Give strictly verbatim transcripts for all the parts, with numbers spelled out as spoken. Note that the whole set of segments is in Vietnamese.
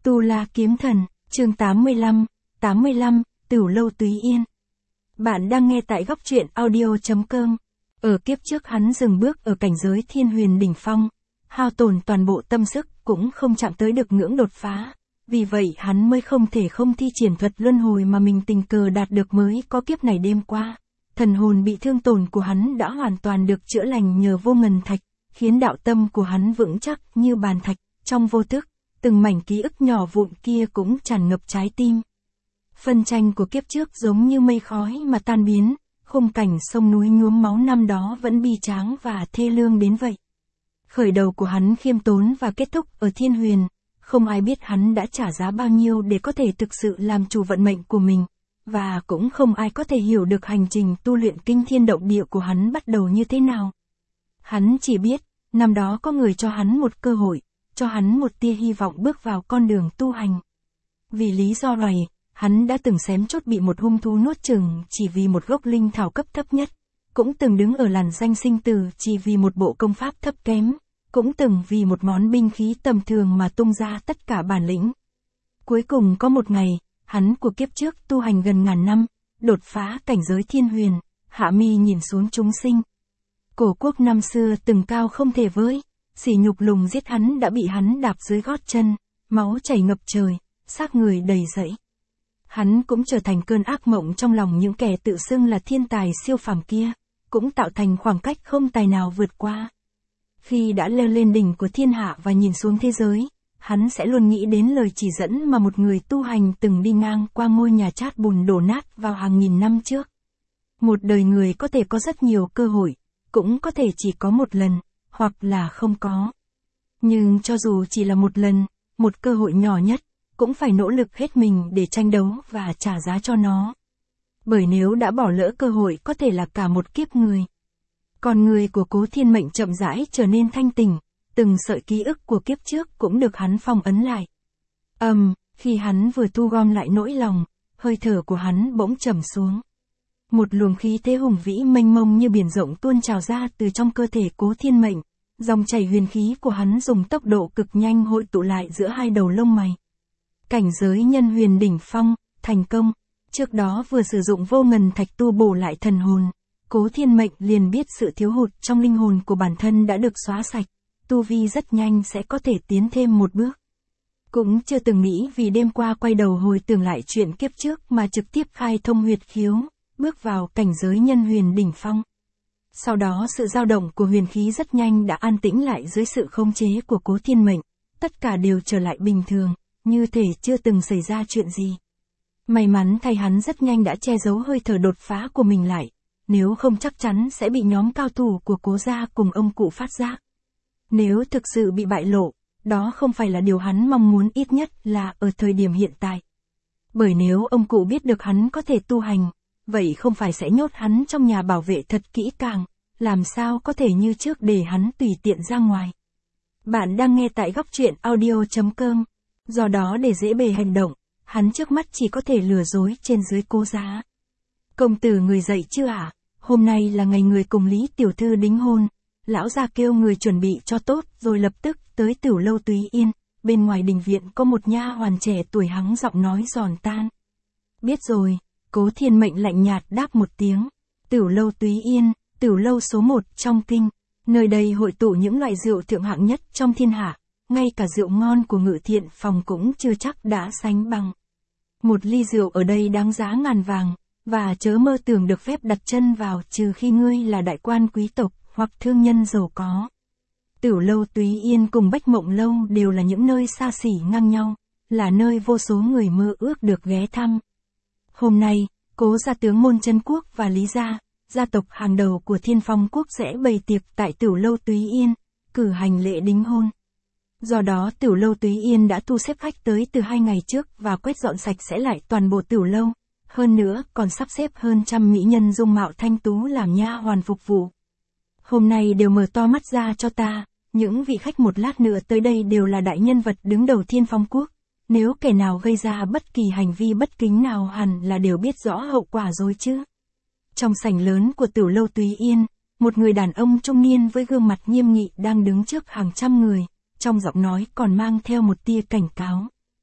Tu La Kiếm Thần, chương tám mươi lăm, tám mươi lăm, Tửu Lâu Túy Yên. Bạn đang nghe tại góc truyện audio chấm com. Ở kiếp trước hắn dừng bước ở cảnh giới thiên huyền đỉnh phong, hao tổn toàn bộ tâm sức cũng không chạm tới được ngưỡng đột phá. Vì vậy hắn mới không thể không thi triển thuật luân hồi mà mình tình cờ đạt được mới có kiếp này đêm qua. Thần hồn bị thương tổn của hắn đã hoàn toàn được chữa lành nhờ vô ngần thạch, khiến đạo tâm của hắn vững chắc như bàn thạch, trong vô thức, từng mảnh ký ức nhỏ vụn kia cũng tràn ngập trái tim. Phân tranh của kiếp trước giống như mây khói mà tan biến, khung cảnh sông núi nhuốm máu năm đó vẫn bi tráng và thê lương đến vậy. Khởi đầu của hắn khiêm tốn và kết thúc ở thiên huyền, không ai biết hắn đã trả giá bao nhiêu để có thể thực sự làm chủ vận mệnh của mình, và cũng không ai có thể hiểu được hành trình tu luyện kinh thiên động địa của hắn bắt đầu như thế nào. Hắn chỉ biết, năm đó có người cho hắn một cơ hội, cho hắn một tia hy vọng bước vào con đường tu hành. Vì lý do này, hắn đã từng xém chốt bị một hung thú nuốt chửng chỉ vì một gốc linh thảo cấp thấp nhất, cũng từng đứng ở làn danh sinh tử chỉ vì một bộ công pháp thấp kém, cũng từng vì một món binh khí tầm thường mà tung ra tất cả bản lĩnh. Cuối cùng có một ngày, hắn của kiếp trước tu hành gần ngàn năm, đột phá cảnh giới thiên huyền, hạ mi nhìn xuống chúng sinh. Cổ quốc năm xưa từng cao không thể với, sỉ nhục lùng giết hắn đã bị hắn đạp dưới gót chân, máu chảy ngập trời, xác người đầy rẫy. Hắn cũng trở thành cơn ác mộng trong lòng những kẻ tự xưng là thiên tài siêu phàm kia, cũng tạo thành khoảng cách không tài nào vượt qua. Khi đã leo lên đỉnh của thiên hạ và nhìn xuống thế giới, hắn sẽ luôn nghĩ đến lời chỉ dẫn mà một người tu hành từng đi ngang qua ngôi nhà chát bùn đổ nát vào hàng nghìn năm trước. Một đời người có thể có rất nhiều cơ hội, cũng có thể chỉ có một lần, hoặc là không có. Nhưng cho dù chỉ là một lần, một cơ hội nhỏ nhất, cũng phải nỗ lực hết mình để tranh đấu và trả giá cho nó. Bởi nếu đã bỏ lỡ cơ hội có thể là cả một kiếp người. Con người của Cố Thiên Mệnh chậm rãi trở nên thanh tỉnh, từng sợi ký ức của kiếp trước cũng được hắn phong ấn lại. Ầm, um, khi hắn vừa thu gom lại nỗi lòng, hơi thở của hắn bỗng trầm xuống. Một luồng khí thế hùng vĩ mênh mông như biển rộng tuôn trào ra từ trong cơ thể Cố Thiên Mệnh, dòng chảy huyền khí của hắn dùng tốc độ cực nhanh hội tụ lại giữa hai đầu lông mày. Cảnh giới nhân huyền đỉnh phong, thành công, trước đó vừa sử dụng vô ngần thạch tu bổ lại thần hồn, Cố Thiên Mệnh liền biết sự thiếu hụt trong linh hồn của bản thân đã được xóa sạch, tu vi rất nhanh sẽ có thể tiến thêm một bước. Cũng chưa từng nghĩ vì đêm qua quay đầu hồi tưởng lại chuyện kiếp trước mà trực tiếp khai thông huyệt khiếu, bước vào cảnh giới nhân huyền đỉnh phong. Sau đó sự dao động của huyền khí rất nhanh đã an tĩnh lại dưới sự khống chế của Cố Thiên Mệnh, tất cả đều trở lại bình thường, như thể chưa từng xảy ra chuyện gì. May mắn thay hắn rất nhanh đã che giấu hơi thở đột phá của mình lại, nếu không chắc chắn sẽ bị nhóm cao thủ của Cố gia cùng ông cụ phát giác. Nếu thực sự bị bại lộ, đó không phải là điều hắn mong muốn, ít nhất là ở thời điểm hiện tại. Bởi nếu ông cụ biết được hắn có thể tu hành, vậy không phải sẽ nhốt hắn trong nhà bảo vệ thật kỹ càng, làm sao có thể như trước để hắn tùy tiện ra ngoài. Bạn đang nghe tại góc truyện audio chấm com. Do đó để dễ bề hành động, hắn trước mắt chỉ có thể lừa dối trên dưới Cố gia. Công tử người dậy chưa ạ? À? Hôm nay là ngày người cùng Lý tiểu thư đính hôn. Lão gia kêu người chuẩn bị cho tốt rồi lập tức tới Tửu Lâu Túy Yên. Bên ngoài đình viện có một nha hoàn trẻ tuổi hắng giọng nói giòn tan. Biết rồi, Cố Thiên Mệnh lạnh nhạt đáp một tiếng. Tửu Lâu Túy Yên, Tửu Lâu số một trong kinh. Nơi đây hội tụ những loại rượu thượng hạng nhất trong thiên hạ. Ngay cả rượu ngon của Ngự Thiện Phòng cũng chưa chắc đã sánh bằng. Một ly rượu ở đây đáng giá ngàn vàng, và chớ mơ tưởng được phép đặt chân vào trừ khi ngươi là đại quan quý tộc hoặc thương nhân giàu có. Tửu Lâu Túy Yên cùng Bách Mộng Lâu đều là những nơi xa xỉ ngang nhau, là nơi vô số người mơ ước được ghé thăm. Hôm nay, Cố gia tướng Môn Chân Quốc và Lý gia, gia tộc hàng đầu của Thiên Phong quốc sẽ bày tiệc tại Tửu Lâu Túy Yên, cử hành lễ đính hôn. Do đó Tửu Lâu Túy Yên đã thu xếp khách tới từ hai ngày trước và quét dọn sạch sẽ lại toàn bộ Tửu Lâu, hơn nữa còn sắp xếp hơn trăm mỹ nhân dung mạo thanh tú làm nha hoàn phục vụ. Hôm nay đều mở to mắt ra cho ta, những vị khách một lát nữa tới đây đều là đại nhân vật đứng đầu Thiên Phong quốc, nếu kẻ nào gây ra bất kỳ hành vi bất kính nào hẳn là đều biết rõ hậu quả rồi chứ. Trong sảnh lớn của Tửu Lâu Túy Yên, một người đàn ông trung niên với gương mặt nghiêm nghị đang đứng trước hàng trăm người. Trong giọng nói còn mang theo một tia cảnh cáo.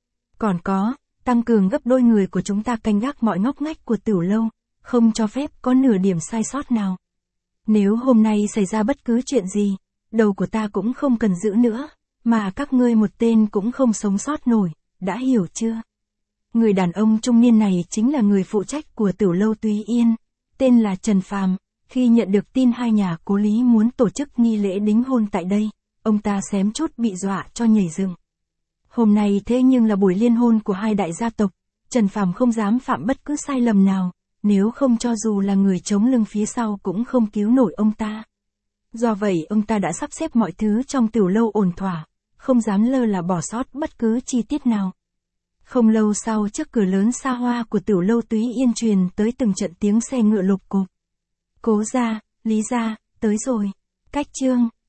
Còn có, tăng cường gấp đôi người của chúng ta canh gác mọi ngóc ngách của Tửu lâu, không cho phép có nửa điểm sai sót nào. Nếu hôm nay xảy ra bất cứ chuyện gì, đầu của ta cũng không cần giữ nữa, mà các ngươi một tên cũng không sống sót nổi, đã hiểu chưa? Người đàn ông trung niên này chính là người phụ trách của Tửu lâu Túy Yên, tên là Trần Phàm. Khi nhận được tin hai nhà Cố Lý muốn tổ chức nghi lễ đính hôn tại đây, ông ta xém chút bị dọa cho nhảy dựng. Hôm nay thế nhưng là buổi liên hôn của hai đại gia tộc, Trần Phàm không dám phạm bất cứ sai lầm nào, nếu không cho dù là người chống lưng phía sau cũng không cứu nổi ông ta. Do vậy ông ta đã sắp xếp mọi thứ trong Tửu lâu ổn thỏa, không dám lơ là bỏ sót bất cứ chi tiết nào. Không lâu sau, trước cửa lớn xa hoa của Tửu lâu Túy Yên truyền tới từng trận tiếng xe ngựa lục cục. Cố gia, Lý gia, tới rồi. Cách chương